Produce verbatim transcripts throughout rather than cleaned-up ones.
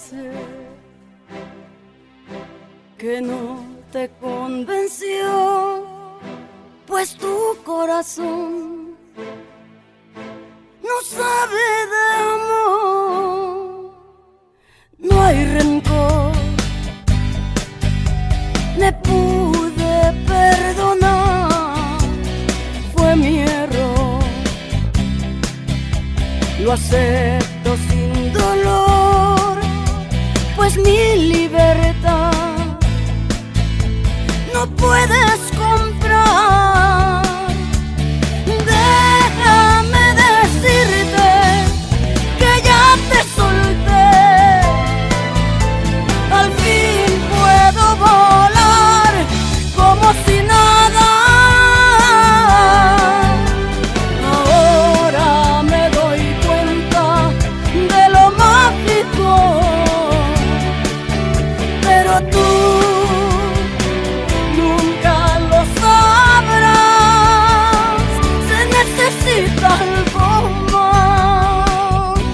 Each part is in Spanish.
sé que no te convenció, pues tu corazón no sabe de amor. No hay rencor, me pude perdonar, fue mi error, lo acepto sin dolor, pues mi libertad no puedes comprar. Déjame decirte que ya te solté, al fin puedo volar como si nada. Ahora me doy cuenta de lo mágico, pero tú algo más.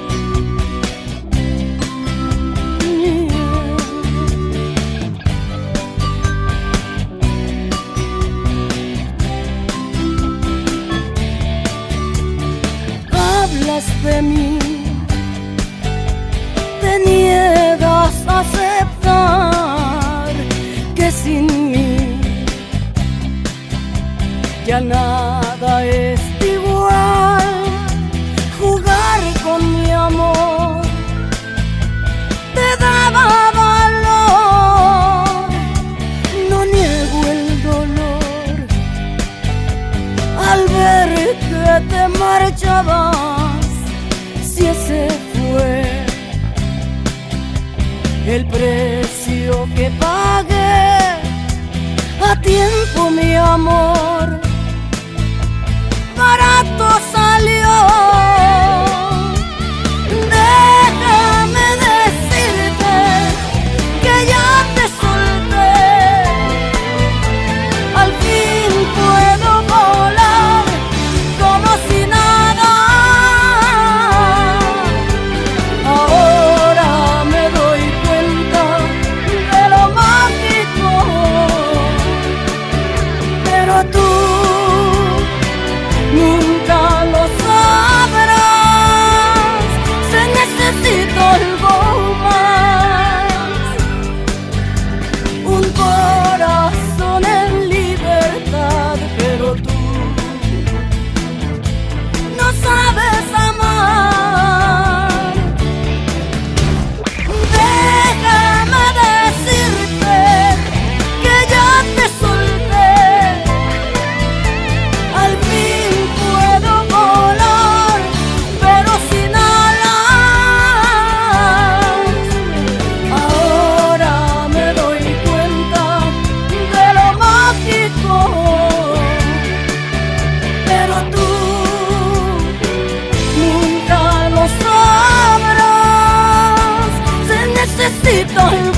Hablas de mí, te niegas a aceptar que sin mí ya nada es igual. Jugar con mi amor te daba valor, no niego el dolor al ver que te marchabas. Si ese fue el precio que pagué a tiempo, mi amor, barato salió. Déjame decirte que ya te solté, al fin puedo volar como si nada. Ahora me doy cuenta de lo mágico, pero tú nunca lo sabrás. Se necesita algo más, un corazón en libertad, pero tú no sabes amar. Déjame decirte que ya te solté, al fin puedo volar, pero sin alas. Ahora me doy cuenta de lo mágico, pero tú nunca lo sabrás. Se necesita